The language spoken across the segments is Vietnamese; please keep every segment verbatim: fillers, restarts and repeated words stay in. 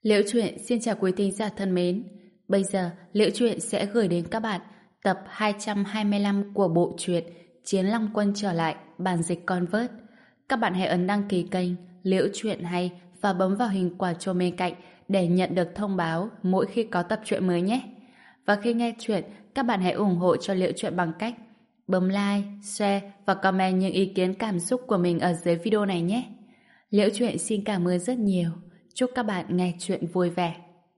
Liễu Chuyện xin chào quý thính giả thân mến. Bây giờ, Liễu Chuyện sẽ gửi đến các bạn tập hai trăm hai mươi lăm của bộ truyện Chiến Long Quân trở lại, bản dịch Convert. Các bạn hãy ấn đăng ký kênh Liễu Chuyện hay và bấm vào hình quả chuông bên cạnh để nhận được thông báo mỗi khi có tập truyện mới nhé. Và khi nghe chuyện, các bạn hãy ủng hộ cho Liễu Chuyện bằng cách bấm like, share và comment những ý kiến cảm xúc của mình ở dưới video này nhé. Liễu Chuyện xin cảm ơn rất nhiều. Chúc các bạn nghe chuyện vui vẻ.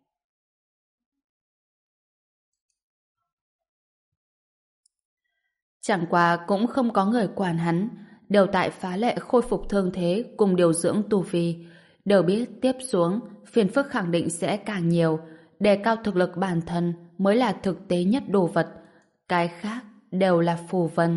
Chẳng qua cũng không có người quản hắn, đều tại phá lệ khôi phục thương thế cùng điều dưỡng tu vi. Đều biết tiếp xuống, phiền phức khẳng định sẽ càng nhiều, đề cao thực lực bản thân mới là thực tế nhất đồ vật. Cái khác đều là phù vân.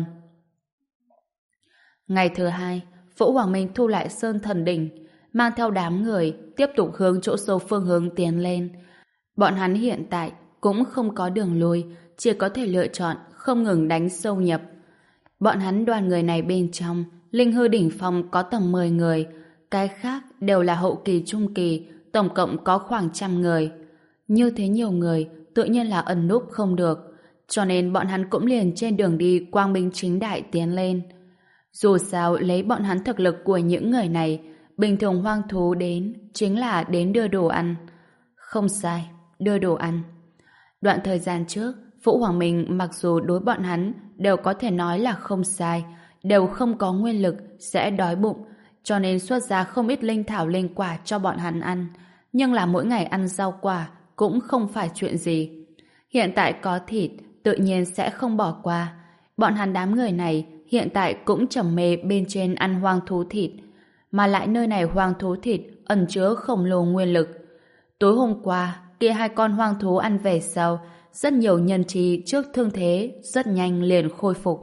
Ngày thứ hai, Vũ Hoàng Minh thu lại Sơn Thần Đỉnh, mang theo đám người tiếp tục hướng chỗ sâu phương hướng tiến lên. Bọn hắn hiện tại cũng không có đường lui, chỉ có thể lựa chọn không ngừng đánh sâu nhập. Bọn hắn đoàn người này bên trong, Linh Hư Đỉnh Phong có tầm mười người, cái khác đều là hậu kỳ trung kỳ, tổng cộng có khoảng trăm người. Như thế nhiều người, tự nhiên là ẩn núp không được, cho nên bọn hắn cũng liền trên đường đi quang minh chính đại tiến lên. Dù sao lấy bọn hắn thực lực của những người này, bình thường hoang thú đến chính là đến đưa đồ ăn. Không sai, đưa đồ ăn. Đoạn thời gian trước, Vũ Hoàng Minh mặc dù đối bọn hắn đều có thể nói là không sai, đều không có nguyên lực, sẽ đói bụng, cho nên xuất ra không ít linh thảo linh quả cho bọn hắn ăn. Nhưng là mỗi ngày ăn rau quả cũng không phải chuyện gì. Hiện tại có thịt, tự nhiên sẽ không bỏ qua. Bọn hắn đám người này hiện tại cũng trầm mê bên trên ăn hoang thú thịt, mà lại nơi này hoang thú thịt ẩn chứa khổng lồ nguyên lực. Tối hôm qua, kia hai con hoang thú ăn về sau, rất nhiều nhân trí trước thương thế rất nhanh liền khôi phục.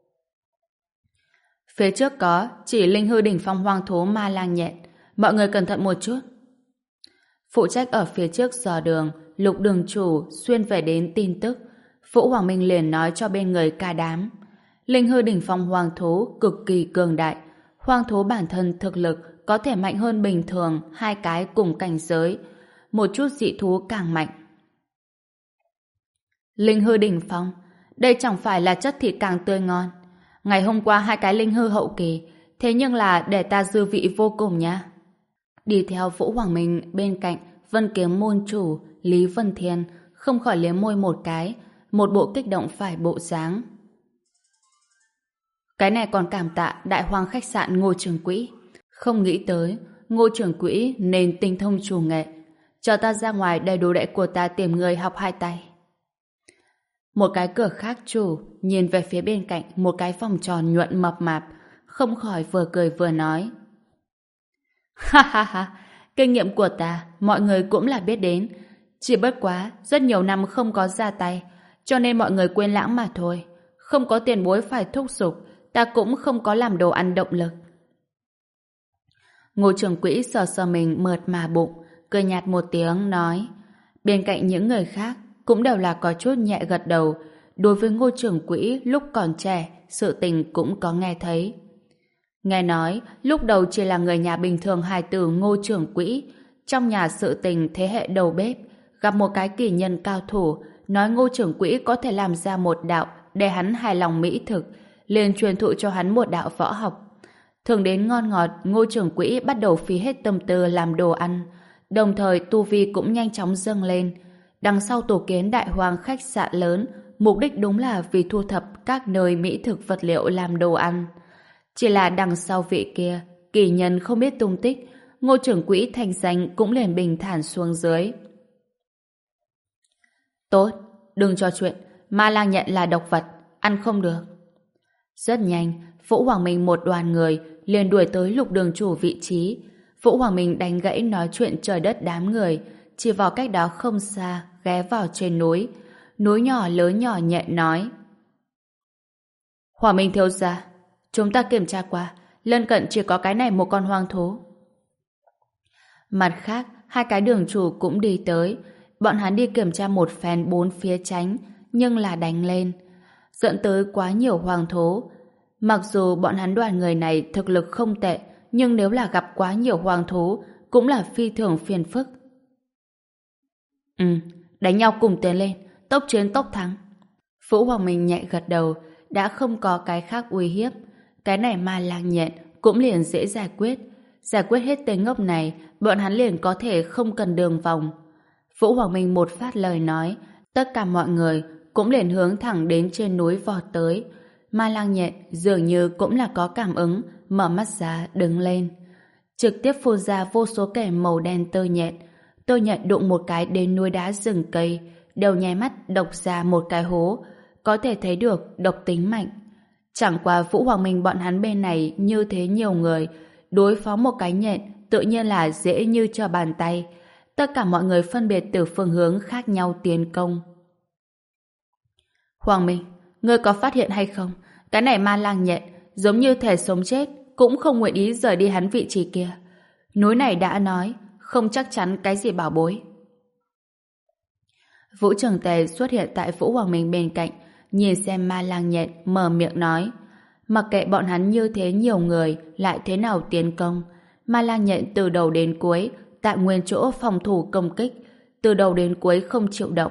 Phía trước có chỉ Linh Hư Đỉnh Phong hoang thú ma lang nhện, mọi người cẩn thận một chút. Phụ trách ở phía trước dò đường, Lục đường chủ xuyên về đến tin tức. Vũ Hoàng Minh liền nói cho bên người cả đám. Linh Hư Đỉnh Phong hoang thú cực kỳ cường đại, hoang thú bản thân thực lực có thể mạnh hơn bình thường hai cái cùng cảnh giới, một chút dị thú càng mạnh. Linh Hư Đỉnh Phong, đây chẳng phải là chất thịt càng tươi ngon. Ngày hôm qua hai cái Linh Hư hậu kỳ, thế nhưng là để ta dư vị vô cùng nhá. Đi theo Vũ Hoàng Minh bên cạnh Vân Kiếm môn chủ Lý Vân Thiên không khỏi liếm môi một cái, một bộ kích động phải bộ dáng. Cái này còn cảm tạ Đại Hoang khách sạn Ngô Trường Quỹ. Không nghĩ tới Ngô Trường Quỹ nên tinh thông chủ nghệ, cho ta ra ngoài để đồ đệ của ta tìm người học hai tay. Một cái cửa khác chủ nhìn về phía bên cạnh một cái vòng tròn nhuận mập mạp, không khỏi vừa cười vừa nói. Ha ha ha, kinh nghiệm của ta mọi người cũng là biết đến, chỉ bất quá rất nhiều năm không có ra tay, cho nên mọi người quên lãng mà thôi. Không có tiền bối phải thúc giục, ta cũng không có làm đồ ăn động lực. Ngô Trường Quỹ sờ sờ mình mượt mà bụng, cười nhạt một tiếng nói. Bên cạnh những người khác cũng đều là có chút nhẹ gật đầu. Đối với Ngô Trường Quỹ lúc còn trẻ, sự tình cũng có nghe thấy. Nghe nói lúc đầu chỉ là người nhà bình thường hài tử Ngô Trường Quỹ, trong nhà sự tình thế hệ đầu bếp, gặp một cái kỳ nhân cao thủ, nói Ngô Trường Quỹ có thể làm ra một đạo để hắn hài lòng mỹ thực, liền truyền thụ cho hắn một đạo võ học. Thường đến ngon ngọt, Ngô Trường Quỹ bắt đầu phí hết tâm tư làm đồ ăn, đồng thời tu vi cũng nhanh chóng dâng lên. Đằng sau tổ kiến Đại Hoang khách sạn lớn, mục đích đúng là vì thu thập các nơi mỹ thực vật liệu làm đồ ăn. Chỉ là đằng sau vị kia, kỳ nhân không biết tung tích, Ngô Trường Quỹ thành danh cũng liền bình thản xuống dưới. Tốt, đừng trò chuyện, ma lang nhận là độc vật, ăn không được. Rất nhanh, Vũ Hoàng Minh một đoàn người liền đuổi tới Lục đường chủ vị trí. Vũ Hoàng Minh đánh gãy nói chuyện trời đất đám người, chỉ vào cách đó không xa, ghé vào trên núi. Núi nhỏ lớn nhỏ nhẹ nói. Hoàng Minh thiếu gia, chúng ta kiểm tra qua, lân cận chỉ có cái này một con hoang thú. Mặt khác, hai cái đường chủ cũng đi tới. Bọn hắn đi kiểm tra một phen bốn phía tránh, nhưng là đánh lên, dẫn tới quá nhiều hoang thú. Mặc dù bọn hắn đoàn người này thực lực không tệ, nhưng nếu là gặp quá nhiều hoang thú, cũng là phi thường phiền phức. Ừ, đánh nhau cùng tiến lên, tốc chiến tốc thắng. Vũ Hoàng Minh nhẹ gật đầu, đã không có cái khác uy hiếp. Cái này ma lang nhện cũng liền dễ giải quyết. Giải quyết hết tên ngốc này, bọn hắn liền có thể không cần đường vòng. Vũ Hoàng Minh một phát lời nói, tất cả mọi người cũng liền hướng thẳng đến trên núi vọt tới. Ma lang nhện dường như cũng là có cảm ứng, mở mắt ra đứng lên. Trực tiếp phun ra vô số kẻ màu đen tơ nhện. Tơ nhện đụng một cái đến núi đá rừng cây, đều nháy mắt độc ra một cái hố. Có thể thấy được độc tính mạnh. Chẳng qua Vũ Hoàng Minh bọn hắn bên này như thế nhiều người, đối phó một cái nhện tự nhiên là dễ như trở bàn tay. Tất cả mọi người phân biệt từ phương hướng khác nhau tiến công. Hoàng Minh, ngươi có phát hiện hay không? Cái này ma lang nhện, giống như thể sống chết, cũng không nguyện ý rời đi hắn vị trí kia. Núi này đã nói, không chắc chắn cái gì bảo bối. Vũ Trường Tề xuất hiện tại Vũ Hoàng Minh bên cạnh, nhìn xem ma lang nhện, mở miệng nói. Mặc kệ bọn hắn như thế nhiều người, lại thế nào tiến công. Ma lang nhện từ đầu đến cuối, tại nguyên chỗ phòng thủ công kích, từ đầu đến cuối không chịu động.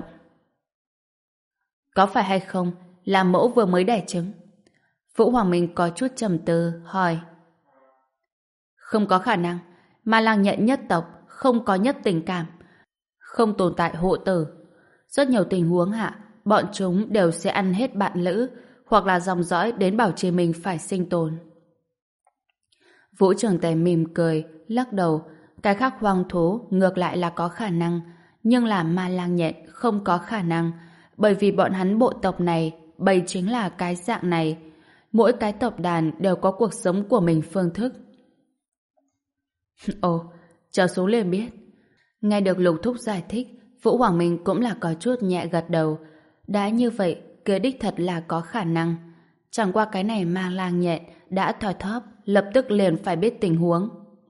Có phải hay không là mẫu vừa mới đẻ trứng? Vũ Hoàng Minh có chút trầm tư, hỏi. Không có khả năng. Ma lang nhện nhất tộc, không có nhất tình cảm. Không tồn tại hộ tử. Rất nhiều tình huống hạ, bọn chúng đều sẽ ăn hết bạn lữ, hoặc là dòng dõi đến bảo trì mình phải sinh tồn. Vũ Trường Tề mỉm cười, lắc đầu. Cái khác hoang thú ngược lại là có khả năng, nhưng là ma lang nhện không có khả năng, bởi vì bọn hắn bộ tộc này bầy chính là cái dạng này. Mỗi cái tộc đàn đều có cuộc sống của mình phương thức. Ồ, trở xuống liền biết. Nghe được Lục Thúc giải thích, Vũ Hoàng Minh cũng là có chút nhẹ gật đầu. Đã như vậy, kia đích thật là có khả năng. Chẳng qua cái này ma lang nhện đã thoi thóp, lập tức liền phải biết tình huống.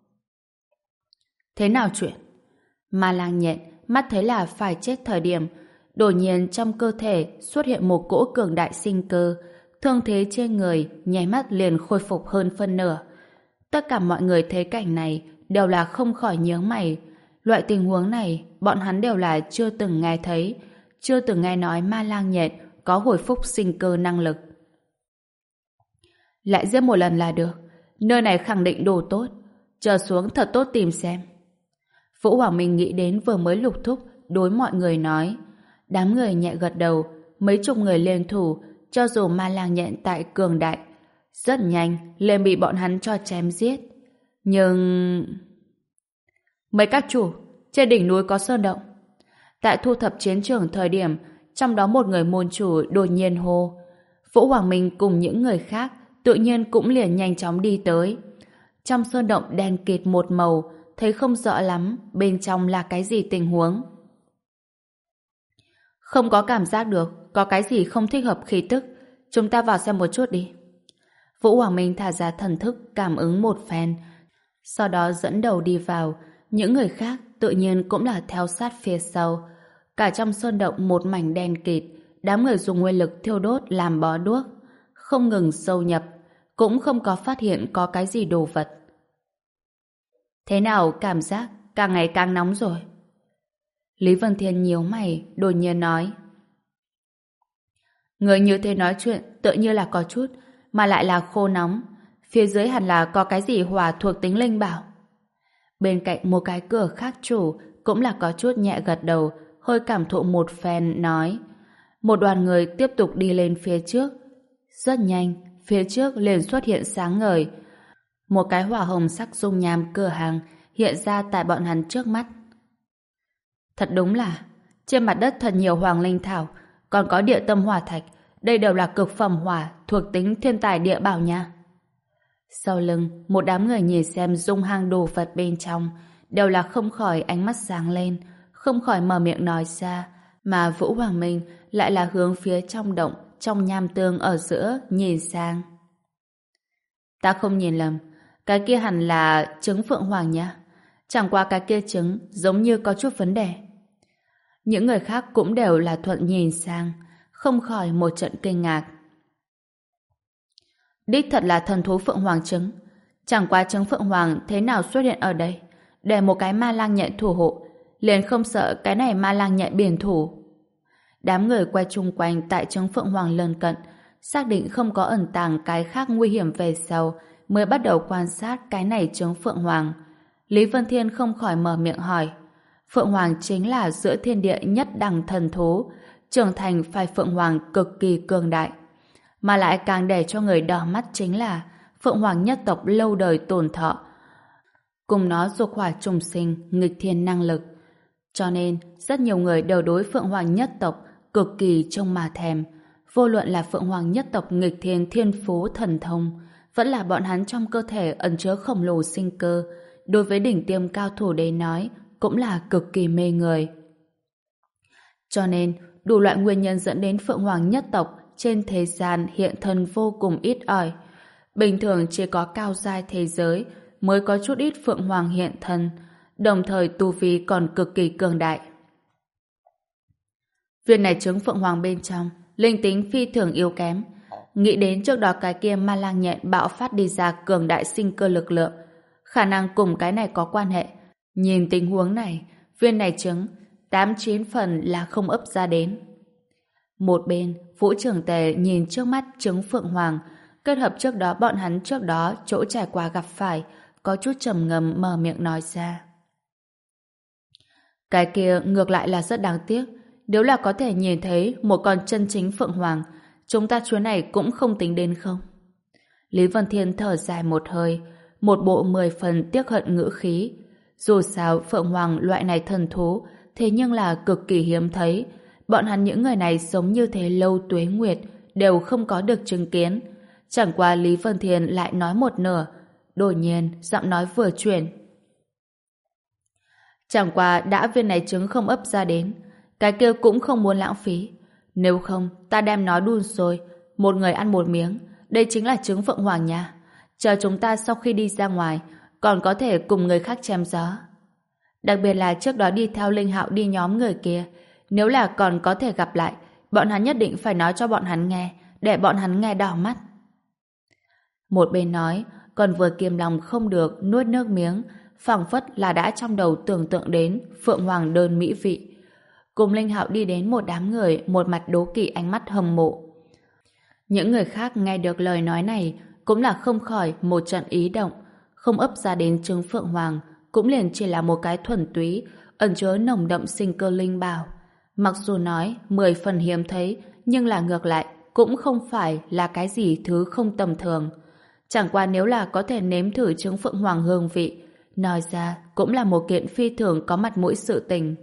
Thế nào chuyện? Ma lang nhện mắt thấy là phải chết thời điểm, đột nhiên trong cơ thể xuất hiện một cỗ cường đại sinh cơ, thương thế trên người nháy mắt liền khôi phục hơn phân nửa. Tất cả mọi người thấy cảnh này đều là không khỏi nhướng mày. Loại tình huống này bọn hắn đều là chưa từng nghe thấy, chưa từng nghe nói ma lang nhện có hồi phục sinh cơ năng lực. Lại giết một lần là được, nơi này khẳng định đồ tốt, chờ xuống thật tốt tìm xem. Vũ Hoàng Minh nghĩ đến vừa mới Lục Thúc đối mọi người nói. Đám người nhẹ gật đầu, mấy chục người liên thủ, cho dù ma lang nhện tại cường đại, rất nhanh liền bị bọn hắn cho chém giết. Nhưng... Mấy các chủ, trên đỉnh núi có sơn động. Tại thu thập chiến trường thời điểm, trong đó một người môn chủ đột nhiên hô. Vũ Hoàng Minh cùng những người khác tự nhiên cũng liền nhanh chóng đi tới. Trong sơn động đen kịt một màu, thấy không rõ lắm bên trong là cái gì tình huống. Không có cảm giác được có cái gì không thích hợp khí tức, chúng ta vào xem một chút đi. Vũ Hoàng Minh thả ra thần thức cảm ứng một phen, sau đó dẫn đầu đi vào. Những người khác tự nhiên cũng là theo sát phía sau. Cả trong sơn động một mảnh đen kịt, đám người dùng nguyên lực thiêu đốt làm bó đuốc, không ngừng sâu nhập, cũng không có phát hiện có cái gì đồ vật. Thế nào cảm giác càng ngày càng nóng rồi? Lý Vân Thiên nhíu mày, đột nhiên nói. Người như thế nói chuyện tự như là có chút, mà lại là khô nóng. Phía dưới hẳn là có cái gì hỏa thuộc tính linh bảo. Bên cạnh một cái cửa khác chủ cũng là có chút nhẹ gật đầu, hơi cảm thụ một phen nói. Một đoàn người tiếp tục đi lên phía trước. Rất nhanh, phía trước liền xuất hiện sáng ngời. Một cái hỏa hồng sắc dung nham cửa hàng hiện ra tại bọn hắn trước mắt. Thật đúng là, trên mặt đất thật nhiều hoàng linh thảo, còn có địa tâm hỏa thạch, đây đều là cực phẩm hỏa thuộc tính thiên tài địa bảo nha. Sau lưng, một đám người nhìn xem dung hang đồ vật bên trong, đều là không khỏi ánh mắt sáng lên, không khỏi mở miệng nói ra, mà Vũ Hoàng Minh lại là hướng phía trong động, trong nham tương ở giữa nhìn sang. Ta không nhìn lầm, cái kia hẳn là trứng phượng hoàng nha. Chẳng qua cái kia trứng giống như có chút vấn đề. Những người khác cũng đều là thuận nhìn sang, không khỏi một trận kinh ngạc. Đích thật là thần thú phượng hoàng trứng. Chẳng qua trứng phượng hoàng thế nào xuất hiện ở đây, để một cái ma lang nhện thủ hộ, liền không sợ cái này ma lang nhện biển thủ. Đám người quay chung quanh tại trứng Phượng Hoàng lân cận, xác định không có ẩn tàng cái khác nguy hiểm về sau, mới bắt đầu quan sát cái này trứng Phượng Hoàng. Lý Vân Thiên không khỏi mở miệng hỏi. Phượng Hoàng chính là giữa thiên địa nhất đẳng thần thú, trưởng thành phải Phượng Hoàng cực kỳ cường đại. Mà lại càng để cho người đỏ mắt chính là Phượng Hoàng nhất tộc lâu đời tồn thọ, cùng nó dục hỏa trùng sinh, nghịch thiên năng lực. Cho nên, rất nhiều người đều đối Phượng Hoàng nhất tộc cực kỳ trông mà thèm. Vô luận là Phượng Hoàng nhất tộc nghịch thiên thiên phú thần thông, vẫn là bọn hắn trong cơ thể ẩn chứa khổng lồ sinh cơ, đối với đỉnh tiêm cao thủ đến nói, cũng là cực kỳ mê người. Cho nên, đủ loại nguyên nhân dẫn đến Phượng Hoàng nhất tộc trên thế gian hiện thân vô cùng ít ỏi. Bình thường chỉ có cao giai thế giới mới có chút ít Phượng Hoàng hiện thân, đồng thời tu vi còn cực kỳ cường đại. Viên này trứng Phượng Hoàng bên trong, linh tính phi thường yếu kém. Nghĩ đến trước đó cái kia ma lang nhện bạo phát đi ra cường đại sinh cơ lực lượng, khả năng cùng cái này có quan hệ. Nhìn tình huống này, viên này trứng tám chín phần là không ấp ra đến. Một bên, Vũ Trường Tề nhìn trước mắt trứng Phượng Hoàng, kết hợp trước đó bọn hắn trước đó chỗ trải qua gặp phải, có chút trầm ngâm mở miệng nói ra. Cái kia ngược lại là rất đáng tiếc. Nếu là có thể nhìn thấy một con chân chính Phượng Hoàng, chúng ta chuyến này cũng không tính đến không? Lý Vân Thiên thở dài một hơi, một bộ mười phần tiếc hận ngữ khí. Dù sao Phượng Hoàng loại này thần thú, thế nhưng là cực kỳ hiếm thấy. Bọn hắn những người này sống như thế lâu tuế nguyệt, đều không có được chứng kiến. Chẳng qua Lý Vân Thiên lại nói một nửa, đột nhiên giọng nói vừa chuyển. Chẳng qua đã viên này trứng không ấp ra đến, cái kia cũng không muốn lãng phí. Nếu không, ta đem nó đun sôi, một người ăn một miếng. Đây chính là trứng Phượng Hoàng nha. Chờ chúng ta sau khi đi ra ngoài, còn có thể cùng người khác chém gió. Đặc biệt là trước đó đi theo Linh Hạo đi nhóm người kia, nếu là còn có thể gặp lại, bọn hắn nhất định phải nói cho bọn hắn nghe, để bọn hắn nghe đỏ mắt. Một bên nói, còn vừa kiềm lòng không được nuốt nước miếng, phảng phất là đã trong đầu tưởng tượng đến Phượng Hoàng đơn mỹ vị. Cùng Linh Hạo đi đến một đám người, một mặt đố kỵ ánh mắt hâm mộ. Những người khác nghe được lời nói này cũng là không khỏi một trận ý động. Không ấp ra đến trứng Phượng Hoàng cũng liền chỉ là một cái thuần túy ẩn chứa nồng đậm sinh cơ linh bảo. Mặc dù nói mười phần hiếm thấy, nhưng là ngược lại cũng không phải là cái gì thứ không tầm thường. Chẳng qua nếu là có thể nếm thử trứng Phượng Hoàng hương vị, nói ra cũng là một kiện phi thường có mặt mũi sự tình.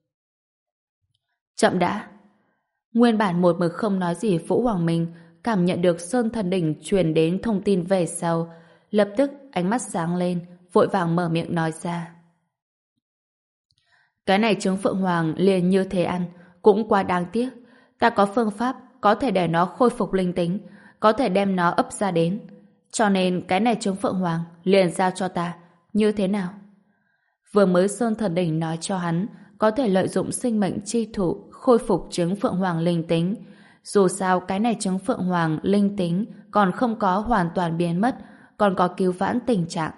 Chậm đã. Nguyên bản một mực không nói gì Vũ Hoàng Minh cảm nhận được Sơn Thần Đỉnh truyền đến thông tin về sau, lập tức ánh mắt sáng lên, vội vàng mở miệng nói ra. Cái này trứng Phượng Hoàng liền như thế ăn, cũng quá đáng tiếc. Ta có phương pháp có thể để nó khôi phục linh tính, có thể đem nó ấp ra đến. Cho nên cái này trứng Phượng Hoàng liền giao cho ta, như thế nào? Vừa mới Sơn Thần Đỉnh nói cho hắn có thể lợi dụng sinh mệnh chi thụ khôi phục trứng Phượng Hoàng linh tính. Dù sao cái này trứng Phượng Hoàng linh tính còn không có hoàn toàn biến mất, còn có cứu vãn tình trạng.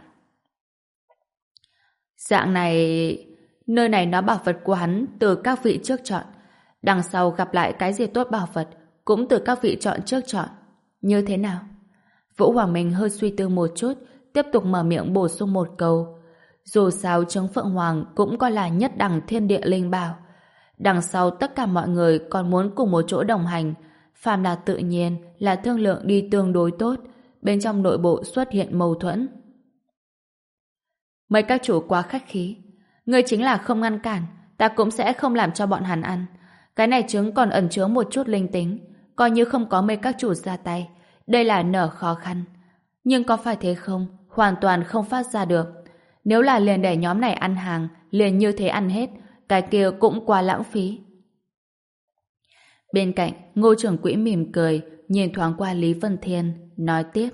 Dạng này, nơi này nó bảo vật của hắn từ các vị trước chọn. Đằng sau gặp lại cái gì tốt bảo vật cũng từ các vị chọn trước chọn. Như thế nào? Vũ Hoàng Minh hơi suy tư một chút, tiếp tục mở miệng bổ sung một câu. Dù sao trứng Phượng Hoàng cũng coi là nhất đẳng thiên địa linh bảo. Đằng sau tất cả mọi người còn muốn cùng một chỗ đồng hành, phàm là tự nhiên là thương lượng đi tương đối tốt, bên trong nội bộ xuất hiện mâu thuẫn. Mấy các chủ quá khách khí, người chính là không ngăn cản, ta cũng sẽ không làm cho bọn hắn ăn. Cái này trứng còn ẩn chứa một chút linh tính, coi như không có mấy các chủ ra tay, đây là nở khó khăn. Nhưng có phải thế không? Hoàn toàn không phát ra được. Nếu là liền để nhóm này ăn hàng, liền như thế ăn hết, cái kia cũng quá lãng phí. Bên cạnh, Ngô trưởng quỹ mỉm cười, nhìn thoáng qua Lý Vân Thiên, nói tiếp.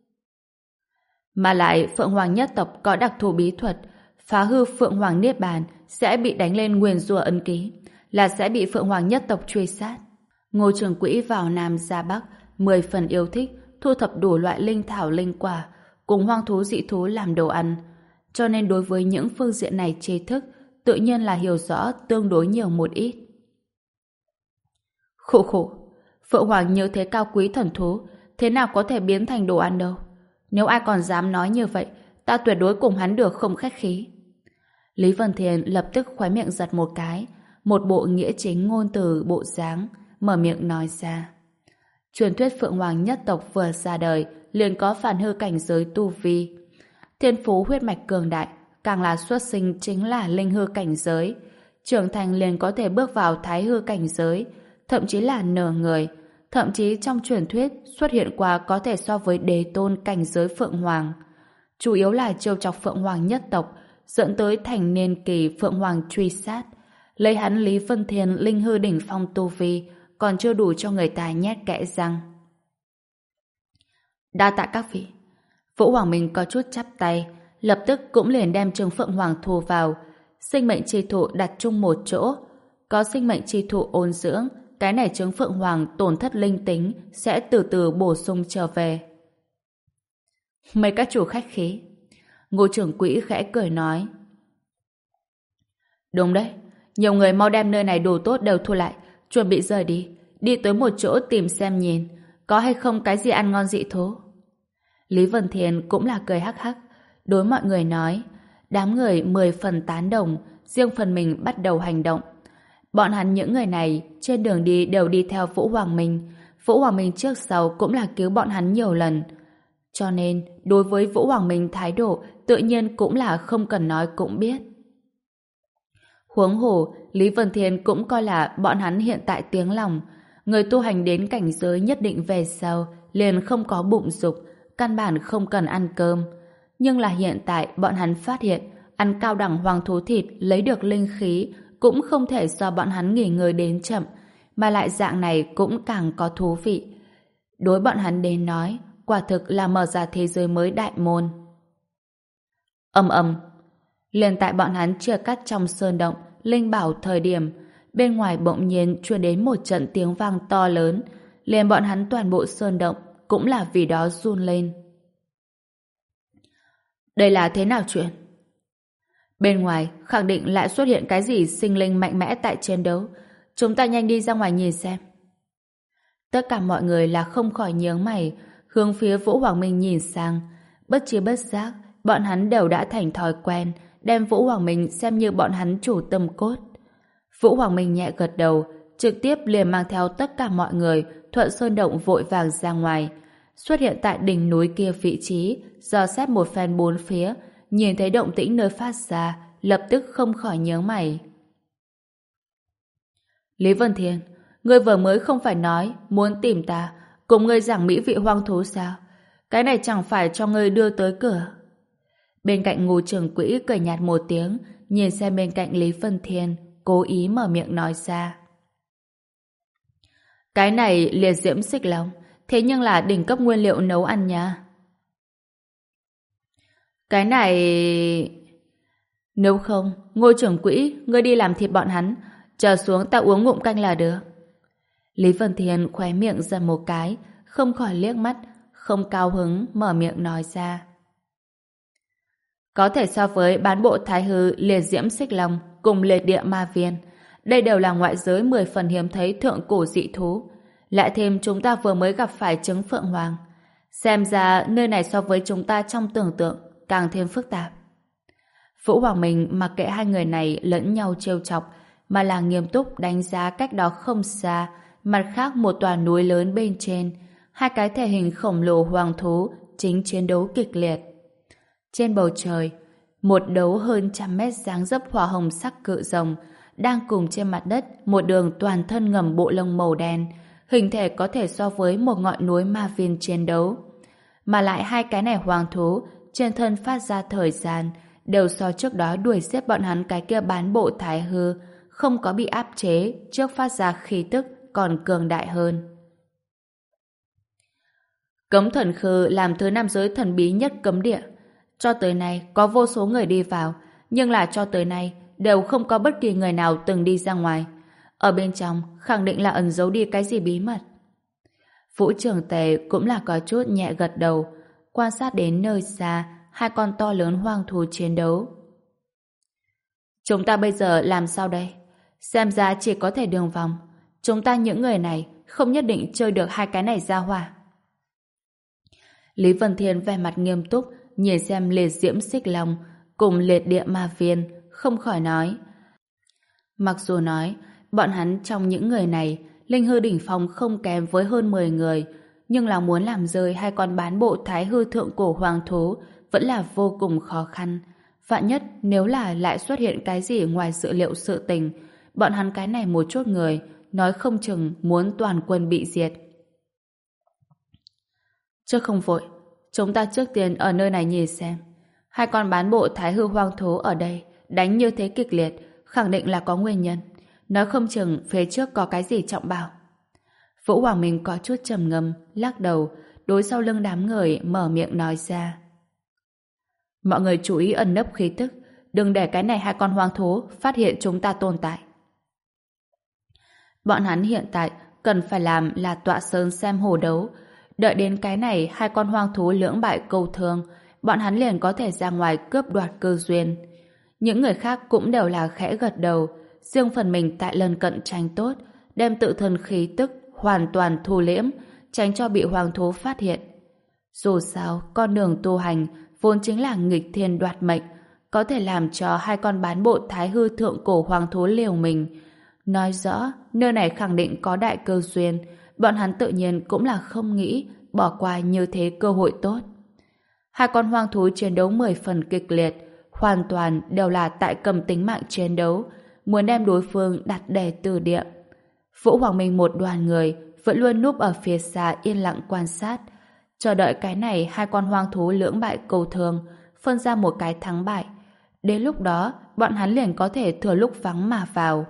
Mà lại, Phượng Hoàng nhất tộc có đặc thù bí thuật, phá hư Phượng Hoàng Niết Bàn sẽ bị đánh lên nguyền rủa ấn ký, là sẽ bị Phượng Hoàng nhất tộc truy sát. Ngô trưởng quỹ vào Nam ra Bắc, mười phần yêu thích, thu thập đủ loại linh thảo linh quả, cùng hoang thú dị thú làm đồ ăn. Cho nên đối với những phương diện này tri thức, tự nhiên là hiểu rõ tương đối nhiều một ít. Khụ khụ, Phượng Hoàng như thế cao quý thần thú, thế nào có thể biến thành đồ ăn đâu. Nếu ai còn dám nói như vậy, ta tuyệt đối cùng hắn được không khách khí. Lý Vân Thiền lập tức khóe miệng giật một cái, một bộ nghĩa chính ngôn từ bộ dáng, mở miệng nói ra. Truyền thuyết Phượng Hoàng nhất tộc vừa ra đời, liền có phản hư cảnh giới tu vi. Thiên phú huyết mạch cường đại, càng là xuất sinh chính là linh hư cảnh giới. Trưởng thành liền có thể bước vào thái hư cảnh giới, thậm chí là nửa người. Thậm chí trong truyền thuyết xuất hiện qua có thể so với đế tôn cảnh giới Phượng Hoàng. Chủ yếu là trêu chọc Phượng Hoàng nhất tộc, dẫn tới thành niên kỳ Phượng Hoàng truy sát. Lấy hắn Lý Vân Thiên linh hư đỉnh phong tu vi, còn chưa đủ cho người ta nhét kẽ răng. Đa tạ các vị. Vũ Hoàng Minh có chút chắp tay, lập tức cũng liền đem trứng Phượng Hoàng thu vào. Sinh mệnh chi thụ đặt chung một chỗ. Có sinh mệnh chi thụ ôn dưỡng, cái này trứng Phượng Hoàng tổn thất linh tính sẽ từ từ bổ sung trở về. Mấy các chủ khách khí. Ngô trưởng quỹ khẽ cười nói. Đúng đấy, nhiều người mau đem nơi này đồ tốt đều thu lại, chuẩn bị rời đi, đi tới một chỗ tìm xem nhìn, có hay không cái gì ăn ngon dị thú. Lý Vân Thiền cũng là cười hắc hắc, đối mọi người nói, đám người mười phần tán đồng, riêng phần mình bắt đầu hành động. Bọn hắn những người này trên đường đi đều đi theo Vũ Hoàng Minh, Vũ Hoàng Minh trước sau cũng là cứu bọn hắn nhiều lần. Cho nên, đối với Vũ Hoàng Minh thái độ tự nhiên cũng là không cần nói cũng biết. Huống hồ, Lý Vân Thiên cũng coi là bọn hắn hiện tại tiếng lòng. Người tu hành đến cảnh giới nhất định về sau, liền không có bụng dục, căn bản không cần ăn cơm. Nhưng là hiện tại bọn hắn phát hiện, ăn cao đẳng hoàng thú thịt lấy được linh khí cũng không thể do bọn hắn nghỉ ngơi đến chậm, mà lại dạng này cũng càng có thú vị. Đối bọn hắn đến nói, quả thực là mở ra thế giới mới đại môn. Ầm ầm, liền tại bọn hắn chia cắt trong sơn động linh bảo thời điểm, bên ngoài bỗng nhiên truyền đến một trận tiếng vang to lớn, liền bọn hắn toàn bộ sơn động cũng là vì đó run lên. Đây là thế nào chuyện? Bên ngoài khẳng định lại xuất hiện cái gì sinh linh mạnh mẽ tại chiến đấu, chúng ta nhanh đi ra ngoài nhìn xem. Tất cả mọi người là không khỏi nhướng mày, hướng phía Vũ Hoàng Minh nhìn sang. Bất chi bất giác, bọn hắn đều đã thành thói quen, đem Vũ Hoàng Minh xem như bọn hắn chủ tâm cốt. Vũ Hoàng Minh nhẹ gật đầu, trực tiếp liền mang theo tất cả mọi người thuận sơn động vội vàng ra ngoài. Xuất hiện tại đỉnh núi kia vị trí, dò xét một phen bốn phía, nhìn thấy động tĩnh nơi phát ra, lập tức không khỏi nhướng mày. Lý Vân Thiên, ngươi vừa mới không phải nói muốn tìm ta, cùng ngươi giảng mỹ vị hoang thú sao? Cái này chẳng phải cho ngươi đưa tới cửa. Bên cạnh Ngô trưởng quỹ cười nhạt một tiếng, nhìn xem bên cạnh Lý Vân Thiên, cố ý mở miệng nói ra. Cái này liệt diễm xích long, thế nhưng là đỉnh cấp nguyên liệu nấu ăn nha. Cái này... Nếu không, Ngô trưởng quỹ, ngươi đi làm thịt bọn hắn, chờ xuống ta uống ngụm canh là được. Lý Vân Thiên khóe miệng giật một cái, không khỏi liếc mắt, không cao hứng, mở miệng nói ra. Có thể so với bán bộ thái hư liệt diễm xích long cùng liệt địa ma viên, đây đều là ngoại giới mười phần hiếm thấy thượng cổ dị thú. Lại thêm chúng ta vừa mới gặp phải trứng Phượng Hoàng. Xem ra nơi này so với chúng ta trong tưởng tượng càng thêm phức tạp. Vũ Hoàng Minh mặc kệ hai người này lẫn nhau trêu chọc, mà là nghiêm túc đánh giá cách đó không xa, mặt khác một tòa núi lớn bên trên, hai cái thể hình khổng lồ hoàng thú chính chiến đấu kịch liệt. Trên bầu trời, một đấu hơn trăm mét dáng dấp hỏa hồng sắc cự rồng đang cùng trên mặt đất một đường toàn thân ngầm bộ lông màu đen, hình thể có thể so với một ngọn núi ma viên chiến đấu. Mà lại hai cái này hoàng thú trên thân phát ra thời gian đều so trước đó đuổi giết bọn hắn cái kia bán bộ thái hư, không có bị áp chế trước phát ra khí tức còn cường đại hơn. Cấm thần khư làm thứ nam giới thần bí nhất cấm địa. Cho tới nay có vô số người đi vào, nhưng là cho tới nay đều không có bất kỳ người nào từng đi ra ngoài. Ở bên trong khẳng định là ẩn giấu đi cái gì bí mật. Vũ Trường Tề cũng là có chút nhẹ gật đầu, quan sát đến nơi xa hai con to lớn hoang thú chiến đấu. Chúng ta bây giờ làm sao đây? Xem ra chỉ có thể đường vòng. Chúng ta những người này không nhất định chơi được hai cái này ra hòa. Lý Vân Thiên vẻ mặt nghiêm túc nhìn xem liệt diễm xích long cùng liệt địa ma viên, không khỏi nói. Mặc dù nói bọn hắn trong những người này linh hư đỉnh phong không kém với hơn mười người, nhưng là muốn làm rơi hai con bán bộ thái hư thượng cổ hoàng thú vẫn là vô cùng khó khăn. Vạn nhất nếu là lại xuất hiện cái gì ngoài dự liệu sự tình, bọn hắn cái này một chút người nói không chừng muốn toàn quân bị diệt. Chứ không vội, chúng ta trước tiên ở nơi này nhìn xem. Hai con bán bộ thái hư hoang thú ở đây đánh như thế kịch liệt, khẳng định là có nguyên nhân. Nói không chừng phía trước có cái gì trọng bảo. Vũ Hoàng Minh có chút trầm ngâm, lắc đầu, đối sau lưng đám người mở miệng nói ra. Mọi người chú ý ẩn nấp khí tức, đừng để cái này hai con hoang thú phát hiện chúng ta tồn tại. Bọn hắn hiện tại cần phải làm là tọa sơn xem hồ đấu. Đợi đến cái này hai con hoang thú lưỡng bại câu thương, bọn hắn liền có thể ra ngoài cướp đoạt cơ duyên. Những người khác cũng đều là khẽ gật đầu, riêng phần mình tại lần cận tranh tốt, đem tự thân khí tức hoàn toàn thu liễm, tránh cho bị hoàng thú phát hiện. Dù sao, con đường tu hành vốn chính là nghịch thiên đoạt mệnh, có thể làm cho hai con bán bộ thái hư thượng cổ hoàng thú liều mình. Nói rõ, nơi này khẳng định có đại cơ duyên, bọn hắn tự nhiên cũng là không nghĩ bỏ qua như thế cơ hội tốt. Hai con hoang thú chiến đấu mười phần kịch liệt, hoàn toàn đều là tại cầm tính mạng chiến đấu, muốn đem đối phương đặt đè từ địa. Vũ Hoàng Minh một đoàn người vẫn luôn núp ở phía xa yên lặng quan sát, chờ đợi cái này hai con hoang thú lưỡng bại cầu thường, phân ra một cái thắng bại. Đến lúc đó, bọn hắn liền có thể thừa lúc vắng mà vào.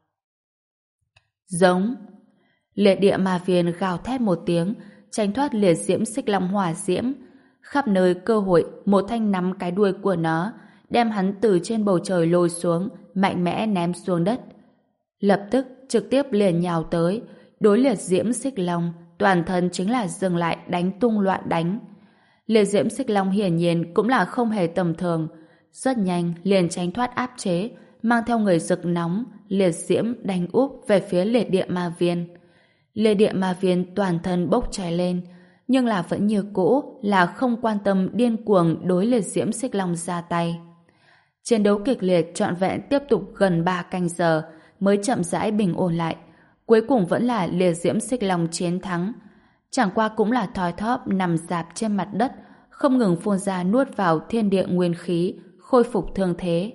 Giống. Liệt địa ma viên gào thét một tiếng, tránh thoát liệt diễm xích long hỏa diễm. Khắp nơi cơ hội, một thanh nắm cái đuôi của nó, đem hắn từ trên bầu trời lôi xuống, mạnh mẽ ném xuống đất. Lập tức trực tiếp liền nhào tới, đối liệt diễm xích long, toàn thân chính là dừng lại đánh tung loạn đánh. Liệt diễm xích long hiển nhiên cũng là không hề tầm thường, rất nhanh liền tránh thoát áp chế, mang theo người rực nóng, liệt diễm đánh úp về phía liệt địa ma viên. Liệt địa ma viên toàn thân bốc cháy lên, nhưng là vẫn như cũ là không quan tâm điên cuồng đối liệt diễm xích long ra tay. Chiến đấu kịch liệt trọn vẹn tiếp tục gần ba canh giờ mới chậm rãi bình ổn lại. Cuối cùng vẫn là liệt diễm xích long chiến thắng. Chẳng qua cũng là thoi thóp nằm rạp trên mặt đất, không ngừng phun ra nuốt vào thiên địa nguyên khí, khôi phục thương thế.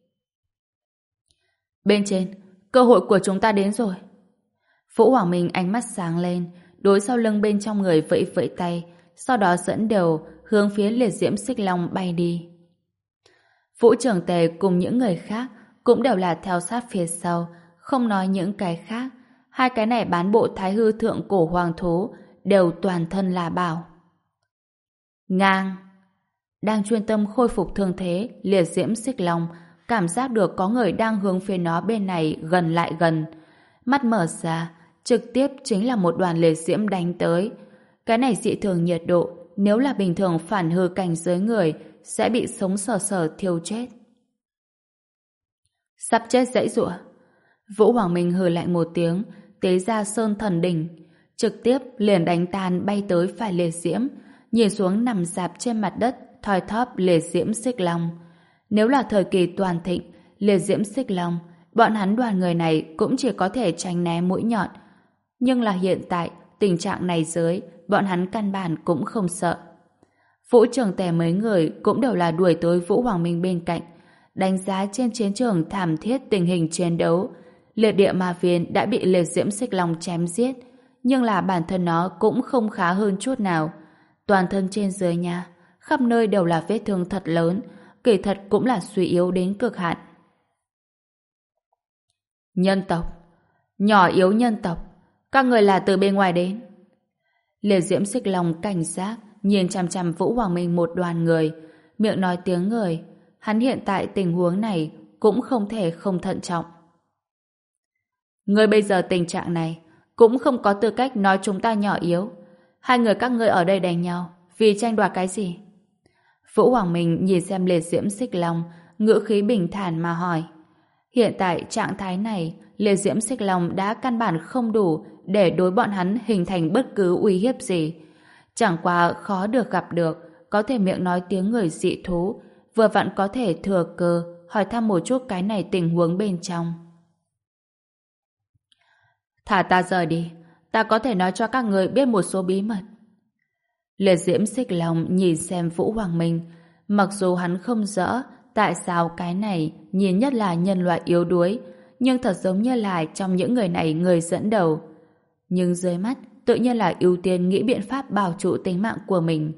Bên trên, cơ hội của chúng ta đến rồi. Vũ Hoàng Minh ánh mắt sáng lên, đối sau lưng bên trong người vẫy vẫy tay, sau đó dẫn đầu hướng phía liệt diễm xích long bay đi. Vũ Trường Tề cùng những người khác cũng đều là theo sát phía sau, không nói những cái khác. Hai cái này bán bộ thái hư thượng cổ hoàng thú đều toàn thân là bảo. Ngang! Đang chuyên tâm khôi phục thương thế, liệt diễm xích long cảm giác được có người đang hướng phía nó bên này gần lại gần. Mắt mở ra, trực tiếp chính là một đoàn liệt diễm đánh tới. Cái này dị thường nhiệt độ, nếu là bình thường phản hư cảnh giới người, sẽ bị sống sờ sờ thiêu chết. Sắp chết dãy giụa. Vũ Hoàng Minh hừ lạnh một tiếng, tế ra sơn thần đỉnh, trực tiếp liền đánh tan bay tới phải liệt diễm, nhìn xuống nằm rạp trên mặt đất, thoi thóp liệt diễm xích long. Nếu là thời kỳ toàn thịnh, liệt diễm xích long, bọn hắn đoàn người này cũng chỉ có thể tránh né mũi nhọn. Nhưng là hiện tại, tình trạng này dưới, bọn hắn căn bản cũng không sợ. Vũ Trường Tề mấy người cũng đều là đuổi tới Vũ Hoàng Minh bên cạnh, đánh giá trên chiến trường thảm thiết tình hình chiến đấu. Liệt địa ma viên đã bị liệt diễm xích long chém giết, nhưng là bản thân nó cũng không khá hơn chút nào. Toàn thân trên dưới nha, khắp nơi đều là vết thương thật lớn, kỳ thật cũng là suy yếu đến cực hạn. Nhân tộc, nhỏ yếu nhân tộc, các người là từ bên ngoài đến. Liệt diễm xích long cảnh giác nhìn chằm chằm Vũ Hoàng Minh một đoàn người, miệng nói tiếng người. Hắn hiện tại tình huống này cũng không thể không thận trọng. Người bây giờ tình trạng này cũng không có tư cách nói chúng ta nhỏ yếu. Hai người các ngươi ở đây đánh nhau vì tranh đoạt cái gì? Vũ Hoàng Minh nhìn xem liệt diễm xích long, ngữ khí bình thản mà hỏi. Hiện tại trạng thái này, liệt diễm xích long đã căn bản không đủ để đối bọn hắn hình thành bất cứ uy hiếp gì. Chẳng qua khó được gặp được, có thể miệng nói tiếng người dị thú, vừa vặn có thể thừa cơ hỏi thăm một chút cái này tình huống bên trong. Thả ta rời đi, ta có thể nói cho các người biết một số bí mật. Liệt diễm xích long nhìn xem Vũ Hoàng Minh, mặc dù hắn không rõ tại sao cái này nhìn nhất là nhân loại yếu đuối, nhưng thật giống như là trong những người này người dẫn đầu. Nhưng dưới mắt tự nhiên là ưu tiên nghĩ biện pháp bảo trụ tính mạng của mình.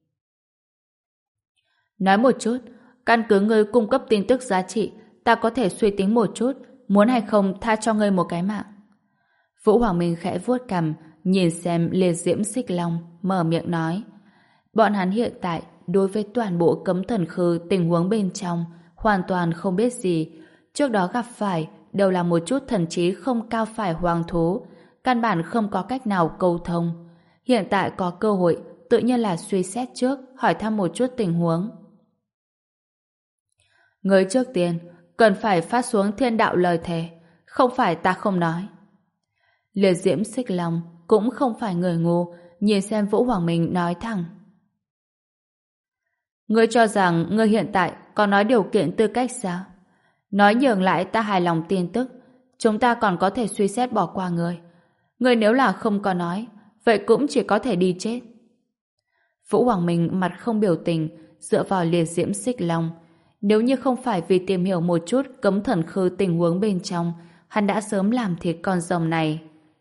Nói một chút, căn cứ ngươi cung cấp tin tức giá trị, ta có thể suy tính một chút, muốn hay không tha cho ngươi một cái mạng. Vũ Hoàng Minh khẽ vuốt cằm, nhìn xem liệt diễm xích long, mở miệng nói. Bọn hắn hiện tại, đối với toàn bộ cấm thần khư tình huống bên trong, hoàn toàn không biết gì. Trước đó gặp phải, đều là một chút thần trí không cao phải hoàng thú, căn bản không có cách nào câu thông. Hiện tại có cơ hội, tự nhiên là suy xét trước, hỏi thăm một chút tình huống. Người trước tiên, cần phải phát xuống thiên đạo lời thề, không phải ta không nói. Liệt diễm xích long cũng không phải người ngu, nhìn xem Vũ Hoàng Minh nói thẳng. Ngươi cho rằng ngươi hiện tại có nói điều kiện tư cách sao? Nói nhường lại ta hài lòng tin tức, chúng ta còn có thể suy xét bỏ qua ngươi. Ngươi nếu là không có nói, vậy cũng chỉ có thể đi chết. Vũ Hoàng Minh mặt không biểu tình, dựa vào liệt diễm xích long. Nếu như không phải vì tìm hiểu một chút cấm thần khư tình huống bên trong, hắn đã sớm làm thịt con rồng này.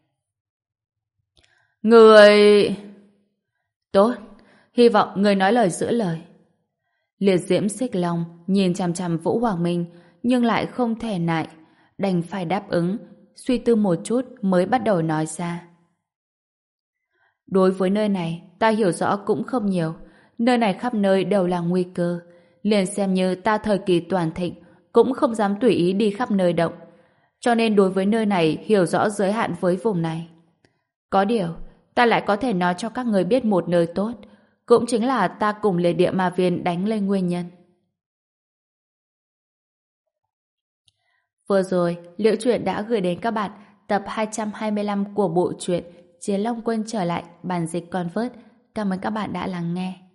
Người... Tốt, hy vọng người nói lời giữ lời. Liệt diễm xích long nhìn chằm chằm Vũ Hoàng Minh, nhưng lại không thể nại, đành phải đáp ứng, suy tư một chút mới bắt đầu nói ra. Đối với nơi này, ta hiểu rõ cũng không nhiều. Nơi này khắp nơi đều là nguy cơ. Liền xem như ta thời kỳ toàn thịnh, cũng không dám tùy ý đi khắp nơi động. Cho nên đối với nơi này hiểu rõ giới hạn với vùng này. Có điều, ta lại có thể nói cho các người biết một nơi tốt, cũng chính là ta cùng liệt địa ma viên đánh lên nguyên nhân. Vừa rồi, Liễu Truyện đã gửi đến các bạn tập hai trăm hai mươi lăm của bộ truyện Chiến Long Quân trở lại, bản dịch Convert. Cảm ơn các bạn đã lắng nghe.